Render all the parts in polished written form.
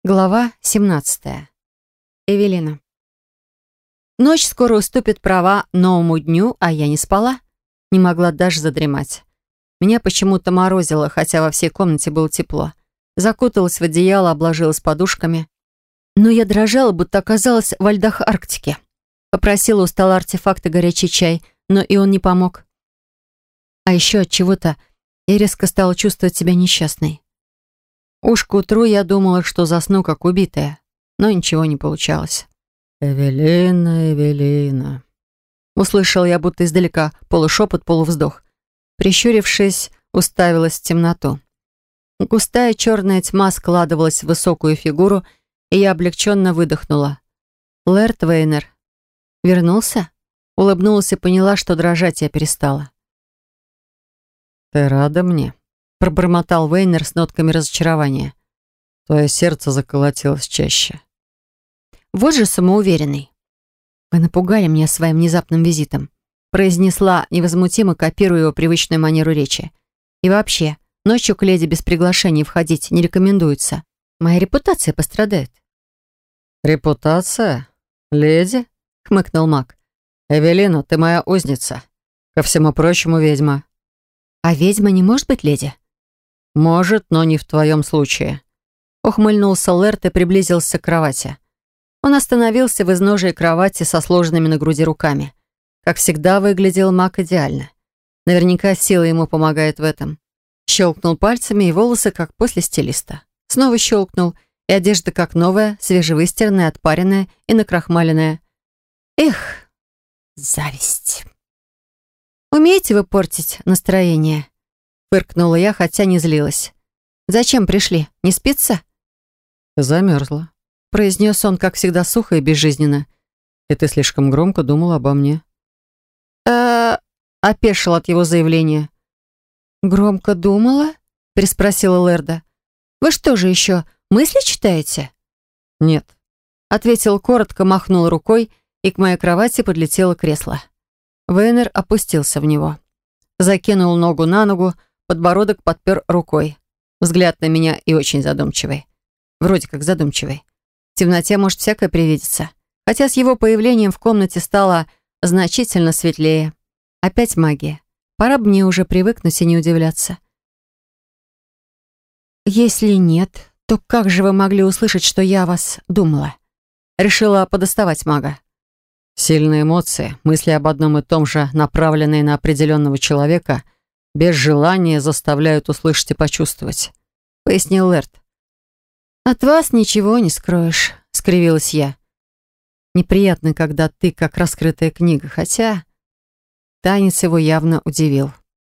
Глава 17. Эвелина. Ночь скоро уступит права новому дню, а я не спала. Не могла даже задремать. Меня почему-то морозило, хотя во всей комнате было тепло. Закуталась в одеяло, обложилась подушками. Но я дрожала, будто оказалась во льдах Арктики. Попросила у стола артефакта горячий чай, но и он не помог. А еще от чего-то я резко стала чувствовать себя несчастной. Уж к утру я думала, что засну, как убитая, но ничего не получалось. «Эвелина, Эвелина», — услышал я будто издалека, полушепот, полувздох. Прищурившись, уставилась в темноту. Густая черная тьма складывалась в высокую фигуру, и я облегченно выдохнула. Лэрд Вейнер вернулся? Улыбнулась и поняла, что дрожать я перестала. «Ты рада мне?» — пробормотал Вейнер с нотками разочарования. «Твое сердце заколотилось чаще». «Вот же самоуверенный». «Вы напугали меня своим внезапным визитом», — произнесла, невозмутимо копируя его привычную манеру речи. «И вообще, ночью к леди без приглашений входить не рекомендуется. Моя репутация пострадает». «Репутация? Леди?» — хмыкнул маг. «Эвелина, ты моя узница. Ко всему прочему, ведьма». «А ведьма не может быть леди?» «Может, но не в твоем случае». Ухмыльнулся Лэрд и приблизился к кровати. Он остановился в изножии кровати со сложенными на груди руками. Как всегда, выглядел маг идеально. Наверняка сила ему помогает в этом. Щелкнул пальцами, и волосы, как после стилиста. Снова щелкнул, и одежда как новая, свежевыстиранная, отпаренная и накрахмаленная. Эх, зависть. «Умеете вы портить настроение?» Фыркнула я, хотя не злилась. «Зачем пришли? Не спится?» «Замерзла», — произнес он, как всегда, сухо и безжизненно. «И ты слишком громко думала обо мне». Опешил от его заявления. «Громко думала?» — переспросила Лерда. «Вы что же еще, мысли читаете?» «Нет», — ответил коротко, махнул рукой, и к моей кровати подлетело кресло. Вейнер опустился в него. Закинул ногу на ногу, подбородок подпер рукой. Взгляд на меня и очень задумчивый. Вроде как задумчивый. В темноте может всякое привидеться. Хотя с его появлением в комнате стало значительно светлее. Опять магия. Пора бы мне уже привыкнуть и не удивляться. «Если нет, то как же вы могли услышать, что я о вас думала?» Решила подоставать мага. сильные эмоции, мысли об одном и том же, направленные на определенного человека, без желания заставляют услышать и почувствовать», — пояснил Лэрд. «От вас ничего не скроешь», — скривилась я. «Неприятно, когда ты как раскрытая книга, хотя...» Танец его явно удивил.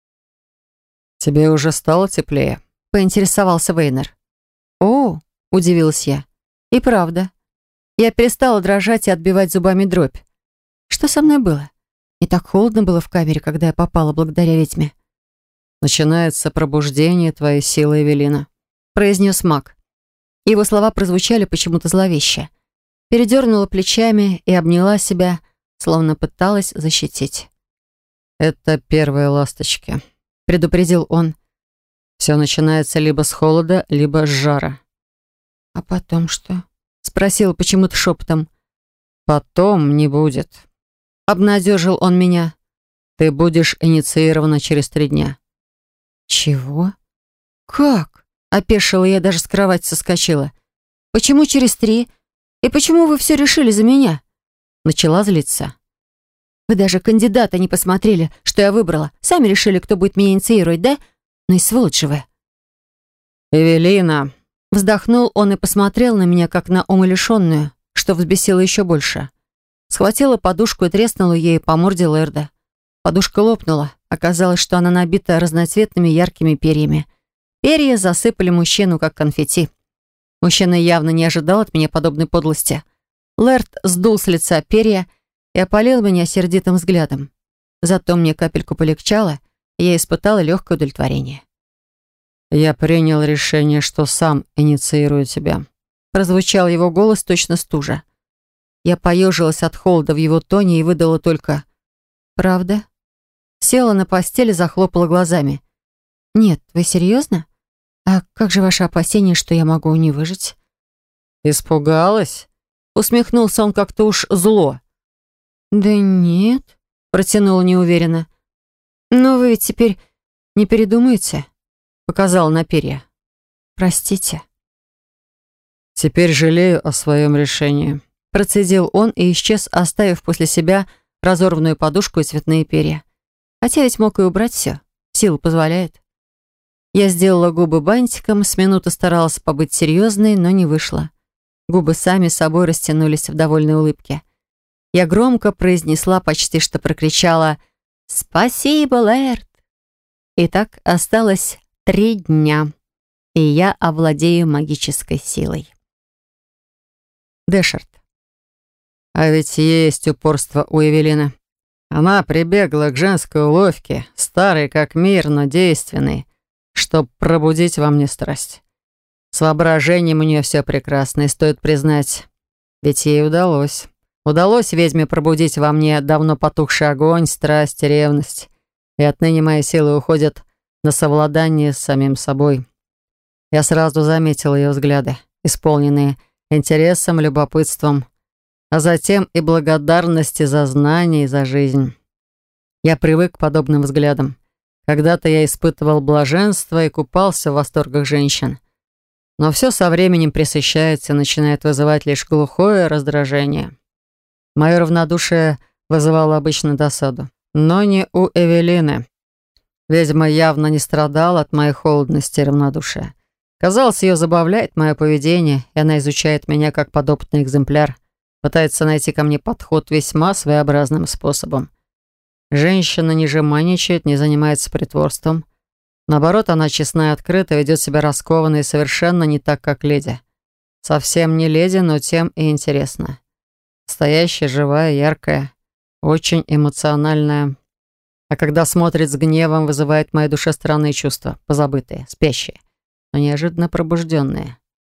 «Тебе уже стало теплее?» — поинтересовался Вейнер. «О!» — удивилась я. «И правда. Я перестала дрожать и отбивать зубами дробь. Что со мной было? Не так холодно было в камере, когда я попала благодаря ведьме». «Начинается пробуждение твоей силы, Эвелина», — произнес маг. Его слова прозвучали почему-то зловеще. Передернула плечами и обняла себя, словно пыталась защитить. «Это первые ласточки», — предупредил он. «Все начинается либо с холода, либо с жара». «А потом что?» — спросила почему-то шепотом. «Потом не будет», — обнадежил он меня. «Ты будешь инициирована через 3 дня». «Чего? Как?» — опешила я, даже с кровати соскочила. «Почему через 3? И почему вы все решили за меня?» Начала злиться. «Вы даже кандидата не посмотрели, что я выбрала. Сами решили, кто будет меня инициировать, да? Ну и сволочь же вы». «Эвелина!» Вздохнул он и посмотрел на меня, как на умалишенную, что взбесило еще больше. Схватила подушку и треснула ею по морде Лерда. Подушка лопнула. Оказалось, что она набита разноцветными яркими перьями. Перья засыпали мужчину, как конфетти. Мужчина явно не ожидал от меня подобной подлости. Лэрд сдул с лица перья и опалил меня сердитым взглядом. Зато мне капельку полегчало, и я испытала легкое удовлетворение. «Я принял решение, что сам инициирую тебя», — прозвучал его голос точно стужа. Я поежилась от холода в его тоне и выдала только «Правда?» Села на постели, захлопала глазами. «Нет, вы серьезно? А как же ваше опасение, что я могу не выжить?» «Испугалась?» Усмехнулся он как-то уж зло. «Да нет», — протянула неуверенно. «Но вы ведь теперь не передумаете?» — показала на перья. «Простите». «Теперь жалею о своем решении», — процедил он и исчез, оставив после себя разорванную подушку и цветные перья. Хотя ведь мог и убрать все. Сила позволяет. Я сделала губы бантиком, с минуты старалась побыть серьезной, но не вышло. Губы сами собой растянулись в довольной улыбке. Я громко произнесла, почти что прокричала «Спасибо, Лэрд!». И так осталось 3 дня, и я овладею магической силой. Дэшард. А ведь есть упорство у Эвелины. Она прибегла к женской уловке, старой как мир, но действенной, чтобы пробудить во мне страсть. С воображением у нее все прекрасно, и стоит признать, ведь ей удалось. Удалось ведьме пробудить во мне давно потухший огонь, страсть, ревность. И отныне мои силы уходят на совладание с самим собой. Я сразу заметил ее взгляды, исполненные интересом, любопытством, а затем и благодарности за знания и за жизнь. Я привык к подобным взглядам. Когда-то я испытывал блаженство и купался в восторгах женщин. Но все со временем пресыщается и начинает вызывать лишь глухое раздражение. Мое равнодушие вызывало обычно досаду. Но не у Эвелины. Ведьма явно не страдала от моей холодности и равнодушия. Казалось, ее забавляет мое поведение, и она изучает меня как подопытный экземпляр, пытается найти ко мне подход весьма своеобразным способом. Женщина не жеманничает, не занимается притворством. Наоборот, она честна и открыта, ведет себя раскованно и совершенно не так, как леди. Совсем не леди, но тем и интересно. Настоящая, живая, яркая, очень эмоциональная. А когда смотрит с гневом, вызывает в моей душе странные чувства, позабытые, спящие, но неожиданно пробужденные.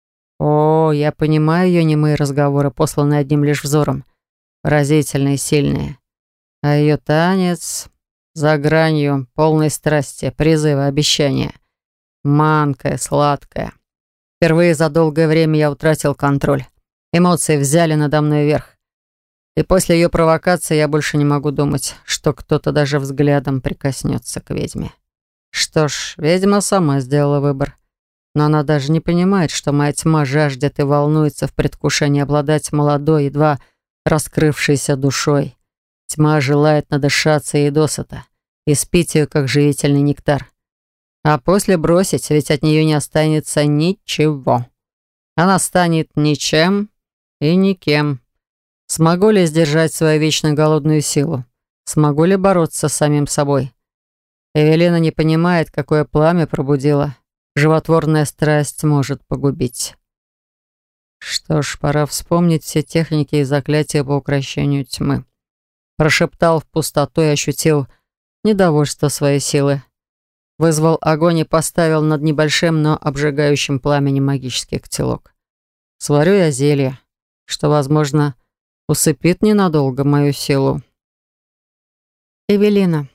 О, я понимаю ее немые разговоры, посланные одним лишь взором, поразительные, сильные. А ее танец за гранью полной страсти, призыва, обещания. Манкая, сладкая. Впервые за долгое время я утратил контроль. Эмоции взяли надо мной верх. И после ее провокации я больше не могу думать, что кто-то даже взглядом прикоснется к ведьме. Что ж, ведьма сама сделала выбор. Но она даже не понимает, что моя тьма жаждет и волнуется в предвкушении обладать молодой, едва раскрывшейся душой. Тьма желает надышаться ей досыта и спить ее, как живительный нектар. А после бросить, ведь от нее не останется ничего. Она станет ничем и никем. Смогу ли сдержать свою вечно голодную силу? Смогу ли бороться с самим собой? Эвелина не понимает, какое пламя пробудила. Животворная страсть может погубить. Что ж, пора вспомнить все техники и заклятия по укрощению тьмы. Прошептал в пустоту и ощутил недовольство своей силы. Вызвал огонь и поставил над небольшим, но обжигающим пламенем магический котелок. Сварю я зелье, что, возможно, усыпит ненадолго мою силу. Эвелина.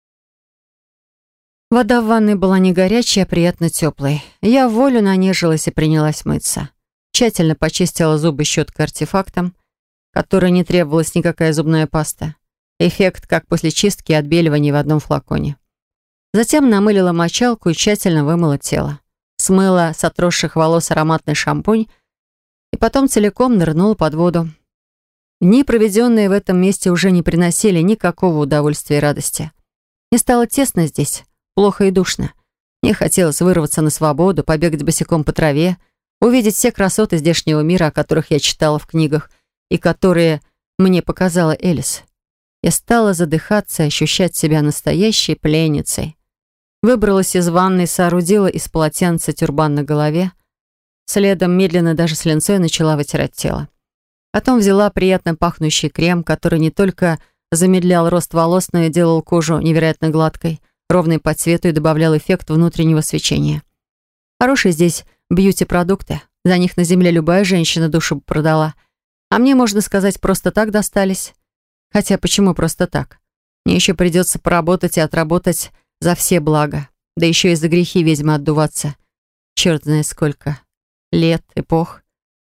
Вода в ванной была не горячей, а приятно теплой. Я в волю нанежилась и принялась мыться. Тщательно почистила зубы щеткой артефактом, которой не требовалась никакая зубная паста. Эффект, как после чистки и отбеливания в одном флаконе. Затем намылила мочалку и тщательно вымыла тело. Смыла с отросших волос ароматный шампунь и потом целиком нырнула под воду. Дни, проведенные в этом месте, уже не приносили никакого удовольствия и радости. Мне стало тесно здесь, плохо и душно. Мне хотелось вырваться на свободу, побегать босиком по траве, увидеть все красоты здешнего мира, о которых я читала в книгах и которые мне показала Элис. Я стала задыхаться и ощущать себя настоящей пленницей. Выбралась из ванной, соорудила из полотенца тюрбан на голове. Следом медленно, даже с линцой, начала вытирать тело. Потом взяла приятно пахнущий крем, который не только замедлял рост волос, но и делал кожу невероятно гладкой, ровной по цвету и добавлял эффект внутреннего свечения. Хорошие здесь бьюти-продукты. За них на земле любая женщина душу бы продала. А мне, можно сказать, просто так достались. Хотя почему просто так? Мне еще придется поработать и отработать за все блага. Да еще и за грехи ведьмы отдуваться. Черт знает сколько. Лет, эпох.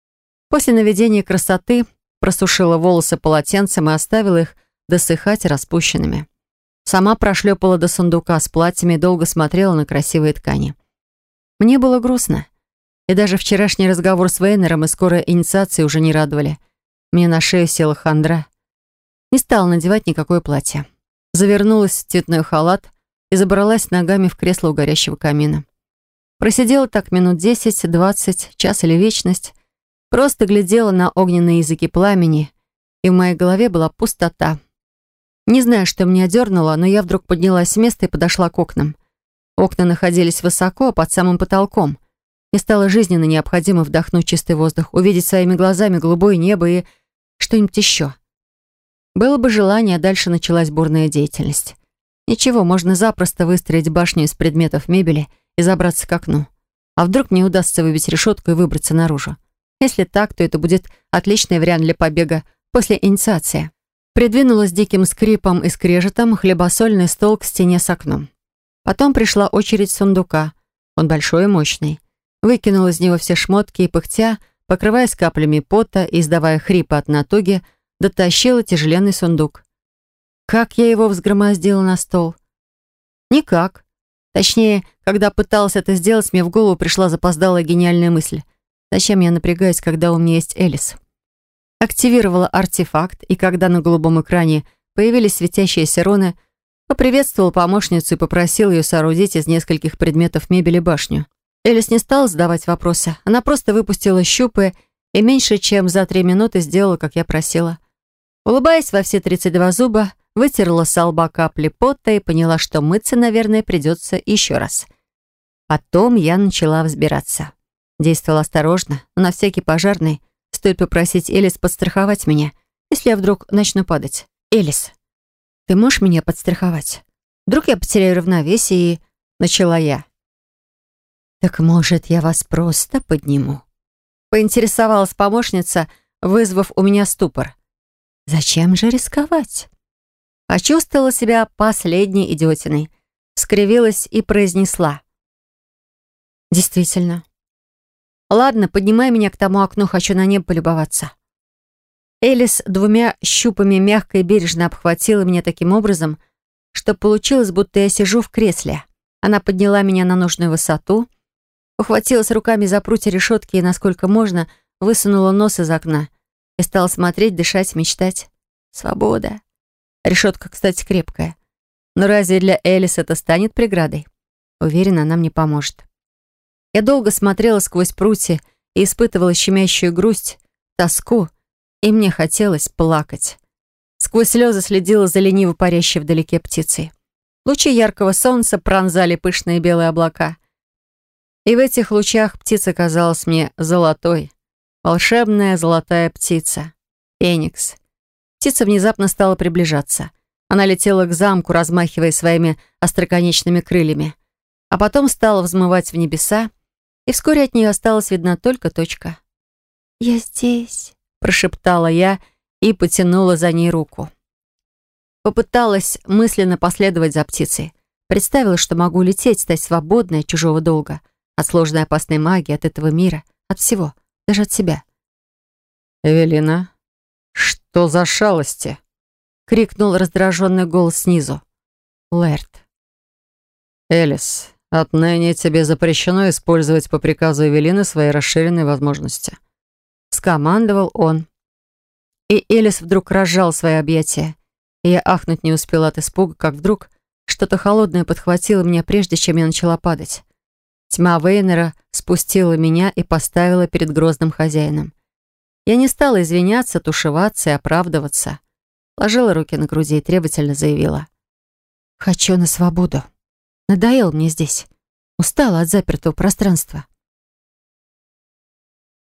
После наведения красоты просушила волосы полотенцем и оставила их досыхать распущенными. Сама прошлепала до сундука с платьями и долго смотрела на красивые ткани. Мне было грустно. И даже вчерашний разговор с Вейнером и скорая инициация уже не радовали. Мне на шею села хандра. Не стала надевать никакое платье. Завернулась в цветной халат и забралась ногами в кресло у горящего камина. Просидела так минут 10, 20, час или вечность. Просто глядела на огненные языки пламени, и в моей голове была пустота. Не знаю, что меня дернуло, но я вдруг поднялась с места и подошла к окнам. Окна находились высоко, под самым потолком. Мне стало жизненно необходимо вдохнуть чистый воздух, увидеть своими глазами голубое небо и что-нибудь еще. Было бы желание, а дальше началась бурная деятельность. Ничего, можно запросто выстроить башню из предметов мебели и забраться к окну. А вдруг мне удастся выбить решетку и выбраться наружу? Если так, то это будет отличный вариант для побега после инициации. Придвинулась диким скрипом и скрежетом хлебосольный стол к стене с окном. Потом пришла очередь сундука. Он большой и мощный. Выкинул из него все шмотки и, пыхтя, покрываясь каплями пота и издавая хрипы от натуги, дотащила тяжеленный сундук. Как я его взгромоздила на стол? Никак. Точнее, когда пыталась это сделать, мне в голову пришла запоздалая гениальная мысль. Зачем я напрягаюсь, когда у меня есть Элис? Активировала артефакт, и когда на голубом экране появились светящиеся руны, поприветствовала помощницу и попросила ее соорудить из нескольких предметов мебели башню. Элис не стала задавать вопросы. Она просто выпустила щупы и меньше чем за 3 минуты сделала, как я просила. Улыбаясь во все 32 зуба, вытерла с лба капли пота и поняла, что мыться, наверное, придется еще раз. Потом я начала взбираться. Действовала осторожно, но на всякий пожарный стоит попросить Элис подстраховать меня, если я вдруг начну падать. «Элис, ты можешь меня подстраховать? Вдруг я потеряю равновесие и...» Начала я. «Так, может, я вас просто подниму?» Поинтересовалась помощница, вызвав у меня ступор. «Зачем же рисковать?» Почувствовала себя последней идиотиной. Скривилась и произнесла. «Действительно. Ладно, поднимай меня к тому окну, хочу на небо полюбоваться». Элис 2 щупами мягко и бережно обхватила меня таким образом, что получилось, будто я сижу в кресле. Она подняла меня на нужную высоту, ухватилась руками за прутья решетки и, насколько можно, высунула нос из окна и стала смотреть, дышать, мечтать. Свобода. Решетка, кстати, крепкая. Но разве для Элис это станет преградой? Уверена, она мне поможет. Я долго смотрела сквозь прутья и испытывала щемящую грусть, тоску, и мне хотелось плакать. Сквозь слезы следила за лениво парящей вдалеке птицей. Лучи яркого солнца пронзали пышные белые облака. И в этих лучах птица казалась мне золотой. Волшебная золотая птица. Феникс. Птица внезапно стала приближаться. Она летела к замку, размахивая своими остроконечными крыльями. А потом стала взмывать в небеса, и вскоре от нее осталась видна только точка. «Я здесь», — прошептала я и потянула за ней руку. Попыталась мысленно последовать за птицей. Представила, что могу лететь, стать свободной от чужого долга, от сложной опасной магии, от этого мира, от всего, даже от себя. «Эвелина, что за шалости?» — крикнул раздраженный голос снизу. Лэрд. «Элис, отныне тебе запрещено использовать по приказу Эвелины свои расширенные возможности», — скомандовал он. И Элис вдруг разжал свои объятия, и я ахнуть не успела от испуга, как вдруг что-то холодное подхватило меня, прежде чем я начала падать. Тьма Вейнера спустила меня и поставила перед грозным хозяином. Я не стала извиняться, тушеваться и оправдываться. Ложила руки на груди и требовательно заявила. «Хочу на свободу. Надоело мне здесь. Устала от запертого пространства».